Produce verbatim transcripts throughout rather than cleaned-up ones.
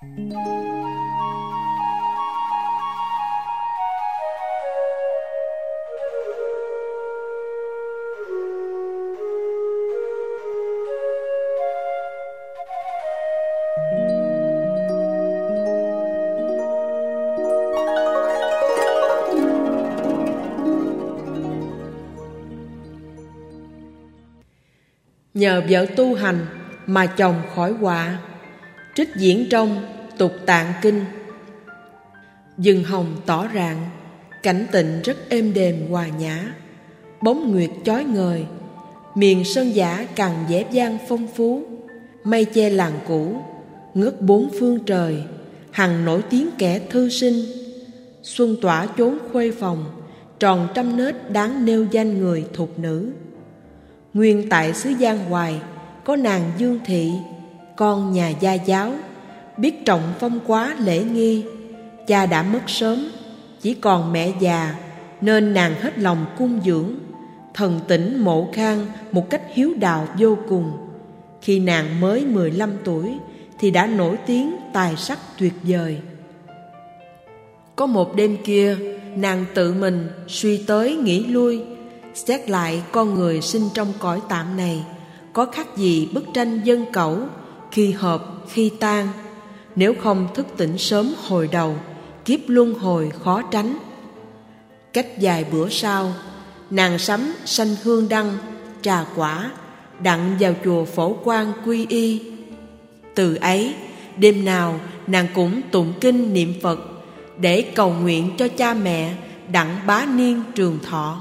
Nhờ vợ tu hành mà chồng khỏi họa. Trích diễn trong Tục Tạng Kinh. Rừng hồng tỏ rạng, cảnh tịnh rất êm đềm hòa nhã. Bóng nguyệt chói ngời, miền sơn giả càng vẻ vang phong phú. Mây che làng cũ, ngất bốn phương trời, hằng nổi tiếng kẻ thư sinh. Xuân tỏa chốn khuê phòng, tròn trăm nết đáng nêu danh người thục nữ. Nguyên tại xứ Giang Hoài, có nàng Dương Thị, con nhà gia giáo, biết trọng phong quá lễ nghi. Cha đã mất sớm, chỉ còn mẹ già, nên nàng hết lòng cung dưỡng. Thần tỉnh mộ khang một cách hiếu đạo vô cùng. Khi nàng mới mười lăm tuổi thì đã nổi tiếng tài sắc tuyệt vời. Có một đêm kia, nàng tự mình suy tới nghĩ lui, xét lại con người sinh trong cõi tạm này có khác gì bức tranh dân cẩu, khi hợp khi tan. Nếu không thức tỉnh sớm hồi đầu, kiếp luân hồi khó tránh. Cách vài bữa sau, nàng sắm sanh hương đăng, trà quả, đặng vào chùa Phổ Quang quy y. Từ ấy, đêm nào nàng cũng tụng kinh niệm Phật để cầu nguyện cho cha mẹ đặng bá niên trường thọ.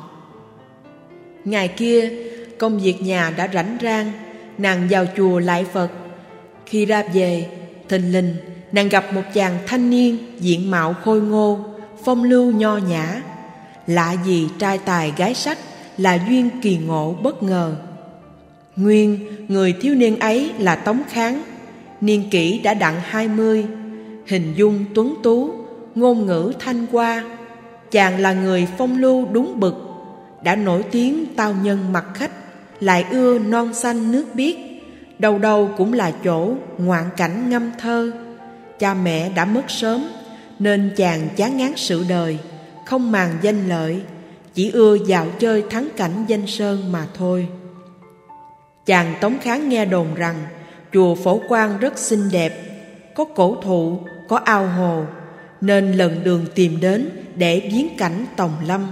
Ngày kia, công việc nhà đã rảnh rang, nàng vào chùa lạy Phật. Khi ra về, thình lình nàng gặp một chàng thanh niên diện mạo khôi ngô, phong lưu nho nhã. Lạ gì trai tài gái sắc, là duyên kỳ ngộ bất ngờ. Nguyên người thiếu niên ấy là Tống Kháng, niên kỷ đã đặng hai mươi, hình dung tuấn tú, ngôn ngữ thanh hoa. Chàng là người phong lưu đúng bực, đã nổi tiếng tao nhân mặt khách, lại ưa non xanh nước biếc, đâu đâu cũng là chỗ ngoạn cảnh ngâm thơ. Cha mẹ đã mất sớm, nên chàng chán ngán sự đời, không màng danh lợi, chỉ ưa dạo chơi thắng cảnh danh sơn mà thôi. Chàng Tống Kháng nghe đồn rằng chùa Phổ Quang rất xinh đẹp, có cổ thụ, có ao hồ, nên lần đường tìm đến để viếng cảnh tòng lâm.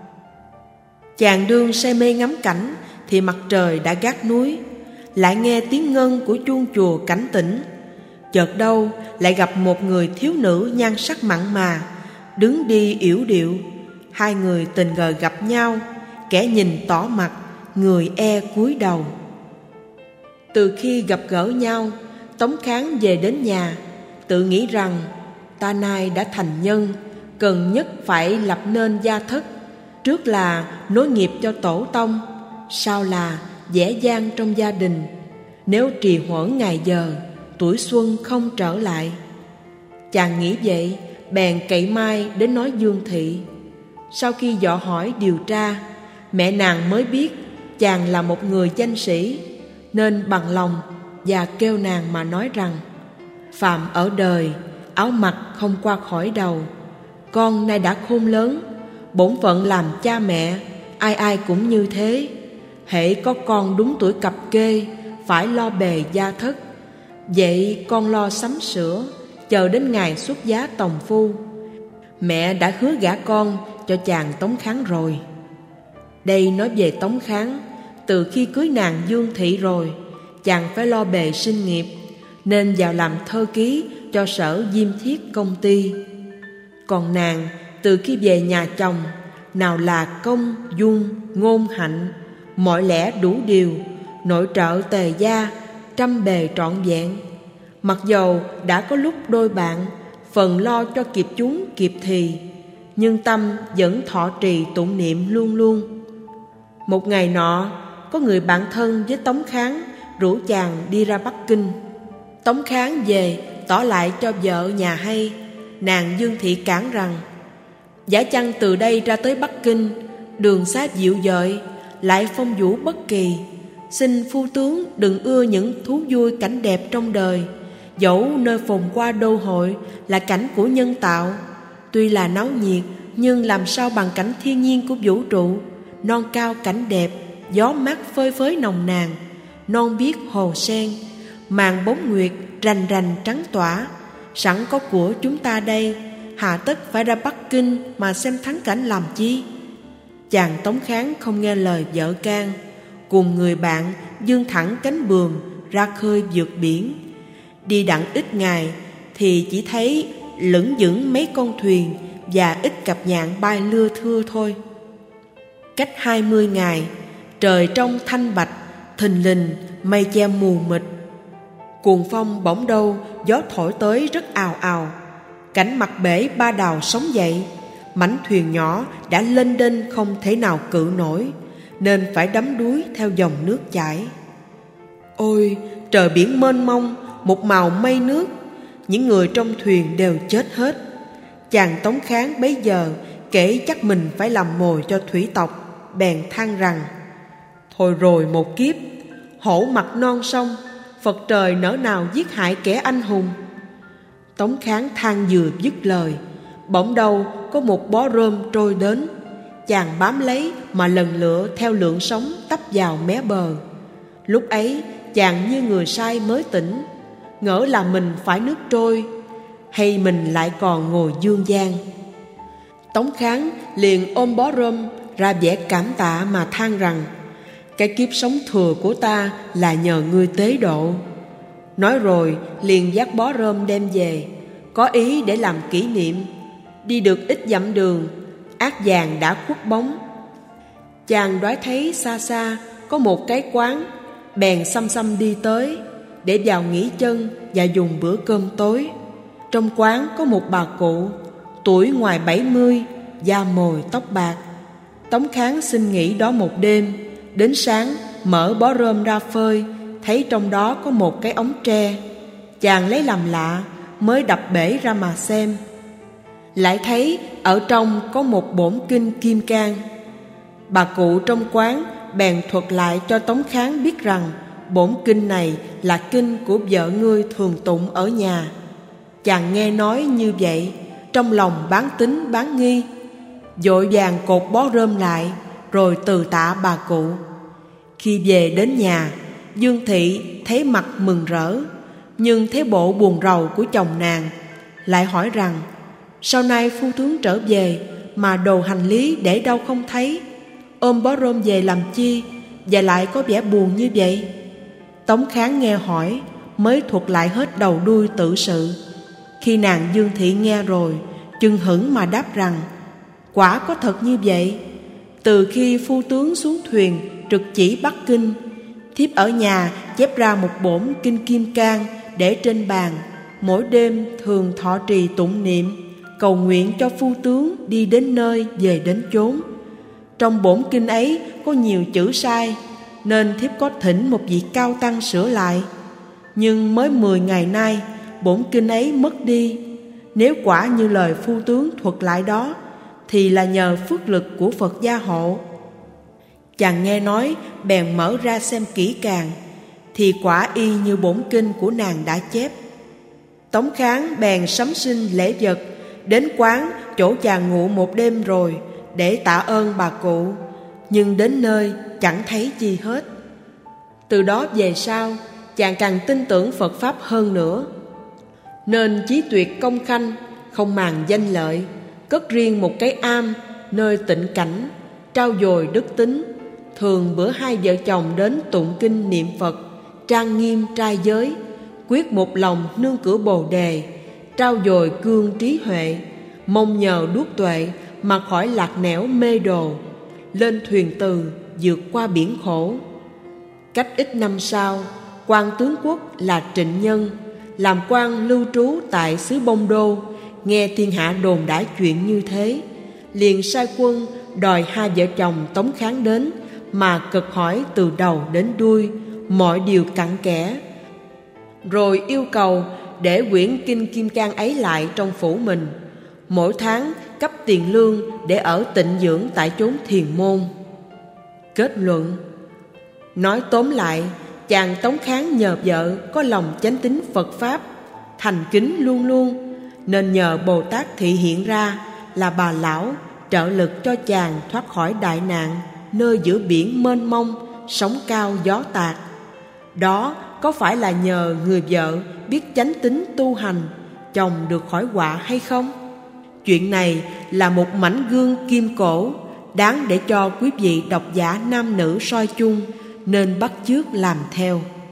Chàng đương say mê ngắm cảnh thì mặt trời đã gác núi, lại nghe tiếng ngân của chuông chùa cảnh tỉnh. Chợt đâu lại gặp một người thiếu nữ nhan sắc mặn mà, đứng đi yểu điệu. Hai người tình cờ gặp nhau, kẻ nhìn tỏ mặt, người e cúi đầu. Từ khi gặp gỡ nhau, Tống Kháng về đến nhà, tự nghĩ rằng ta nay đã thành nhân, cần nhất phải lập nên gia thất. Trước là nối nghiệp cho tổ tông, sau là dễ dàng trong gia đình. Nếu trì hoãn ngày giờ, tuổi xuân không trở lại. Chàng nghĩ vậy, bèn cậy mai đến nói Dương Thị. Sau khi dò hỏi điều tra, mẹ nàng mới biết chàng là một người danh sĩ, nên bằng lòng và kêu nàng mà nói rằng: phàm ở đời, áo mặc không qua khỏi đầu. Con nay đã khôn lớn, bổn phận làm cha mẹ, ai ai cũng như thế. Hễ có con đúng tuổi cập kê, phải lo bề gia thất. Vậy con lo sắm sửa, chờ đến ngày xuất giá tòng phu. Mẹ đã hứa gả con cho chàng Tống Kháng rồi. Đây nói về Tống Kháng, từ khi cưới nàng Dương Thị rồi, chàng phải lo bề sinh nghiệp, nên vào làm thơ ký cho sở Diêm Thiết công ty. Còn nàng, từ khi về nhà chồng, nào là công, dung, ngôn hạnh, mọi lẽ đủ điều, nội trợ tề gia, trăm bề trọn vẹn. Mặc dầu đã có lúc đôi bạn, phần lo cho kịp chúng kịp thì, nhưng tâm vẫn thọ trì tụng niệm luôn luôn. Một ngày nọ, có người bạn thân với Tống Kháng rủ chàng đi ra Bắc Kinh. Tống Kháng về tỏ lại cho vợ nhà hay. Nàng Dương Thị cản rằng: giả chăng từ đây ra tới Bắc Kinh, đường xá dịu dợi, lại phong vũ bất kỳ. Xin phu tướng đừng ưa những thú vui cảnh đẹp trong đời, Dẫu nơi phồn qua đô hội là cảnh của nhân tạo, tuy là náo nhiệt nhưng làm sao bằng cảnh thiên nhiên của vũ trụ. Non cao cảnh đẹp, gió mát phơi phới nồng nàn, non biếc hồ sen, màn bóng nguyệt rành rành trắng tỏa. Sẵn có của chúng ta đây, hà tất phải ra Bắc Kinh mà xem thắng cảnh làm chi? Chàng Tống Kháng không nghe lời vợ can, cùng người bạn dương thẳng cánh buồm ra khơi vượt biển. Đi đặng ít ngày thì chỉ thấy lững vững mấy con thuyền và ít cặp nhạn bay lưa thưa thôi. Cách hai mươi ngày, trời trong thanh bạch, thình lình mây che mù mịt. Cuồng phong bỗng đâu gió thổi tới rất ào ào. Cảnh mặt bể ba đào sóng dậy, mảnh thuyền nhỏ đã lênh đênh không thể nào cự nổi, nên phải đắm đuối theo dòng nước chảy. Ôi, trời biển mênh mông, một màu mây nước, những người trong thuyền đều chết hết. Chàng Tống Kháng bấy giờ kể chắc mình phải làm mồi cho thủy tộc, bèn than rằng: thôi rồi một kiếp, hổ mặt non sông, Phật trời nỡ nào giết hại kẻ anh hùng. Tống Kháng than vừa dứt lời, bỗng đâu có một bó rơm trôi đến. Chàng bám lấy mà lần lựa theo lượng sóng tấp vào mé bờ. Lúc ấy chàng như người say mới tỉnh, ngỡ là mình phải nước trôi, hay mình lại còn ngồi dương gian. Tống Kháng liền ôm bó rơm ra vẻ cảm tạ mà than rằng: cái kiếp sống thừa của ta là nhờ ngươi tế độ. Nói rồi liền dắt bó rơm đem về, có ý để làm kỷ niệm. Đi được ít dặm đường, ác vàng đã khuất bóng. Chàng đoái thấy xa xa có một cái quán, bèn xăm xăm đi tới để vào nghỉ chân và dùng bữa cơm tối. Trong quán có một bà cụ, tuổi ngoài bảy mươi, da mồi tóc bạc. Tống Kháng xin nghỉ đó một đêm. Đến sáng mở bó rơm ra phơi, thấy trong đó có một cái ống tre. Chàng lấy làm lạ, mới đập bể ra mà xem. Lại thấy ở trong có một bổn kinh Kim Cang. Bà cụ trong quán bèn thuật lại cho Tống Kháng biết rằng bổn kinh này là kinh của vợ ngươi thường tụng ở nhà. Chàng nghe nói như vậy, trong lòng bán tín bán nghi, vội vàng cột bó rơm lại, rồi từ tạ bà cụ. Khi về đến nhà, Dương Thị thấy mặt mừng rỡ, nhưng thấy bộ buồn rầu của chồng nàng, lại hỏi rằng: sau nay phu tướng trở về mà đồ hành lý để đâu không thấy, ôm bó rơm về làm chi, và lại có vẻ buồn như vậy? Tống Kháng nghe hỏi, mới thuật lại hết đầu đuôi tự sự. Khi nàng Dương Thị nghe rồi, chừng hững mà đáp rằng: quả có thật như vậy. Từ khi phu tướng xuống thuyền trực chỉ Bắc Kinh, thiếp ở nhà chép ra một bổn kinh Kim Cang để trên bàn, mỗi đêm thường thọ trì tụng niệm, cầu nguyện cho phu tướng đi đến nơi về đến chốn. Trong bổn kinh ấy có nhiều chữ sai, nên thiếp có thỉnh một vị cao tăng sửa lại. Nhưng mới mười ngày nay bổn kinh ấy mất đi. Nếu quả như lời phu tướng thuật lại đó, thì là nhờ phước lực của Phật gia hộ. Chàng nghe nói bèn mở ra xem kỹ càng, thì quả y như bổn kinh của nàng đã chép. Tống Kháng bèn sắm xin lễ vật, đến quán chỗ chàng ngủ một đêm rồi, để tạ ơn bà cụ. Nhưng đến nơi chẳng thấy chi hết. Từ đó về sau, chàng càng tin tưởng Phật Pháp hơn nữa, nên chí tuyệt công khanh, không màng danh lợi, cất riêng một cái am nơi tịnh cảnh, trau dồi đức tính. Thường bữa hai vợ chồng đến tụng kinh niệm Phật, trang nghiêm trai giới, quyết một lòng nương cửa Bồ Đề, trau dồi cương trí huệ, mong nhờ đuốc tuệ mà khỏi lạc nẻo mê đồ, lên thuyền từ vượt qua biển khổ. Cách ít năm sau, quan tướng quốc là Trịnh Nhân, làm quan lưu trú tại xứ Bông Đô, nghe thiên hạ đồn đãi chuyện như thế, liền sai quân đòi hai vợ chồng Tống Kháng đến, mà cực hỏi từ đầu đến đuôi, mọi điều cặn kẽ, rồi yêu cầu để quyển kinh Kim Cang ấy lại trong phủ mình, mỗi tháng cấp tiền lương để ở tịnh dưỡng tại chốn thiền môn. Kết luận: nói tóm lại, chàng Tống Kháng nhờ vợ có lòng chánh tín Phật Pháp, thành kính luôn luôn, nên nhờ Bồ Tát thị hiện ra là bà lão trợ lực cho chàng thoát khỏi đại nạn nơi giữa biển mênh mông, sóng cao gió tạt. Đó có phải là nhờ người vợ biết chánh tín tu hành, chồng được khỏi họa hay không? Chuyện này là một mảnh gương kim cổ, đáng để cho quý vị độc giả nam nữ soi chung, nên bắt chước làm theo.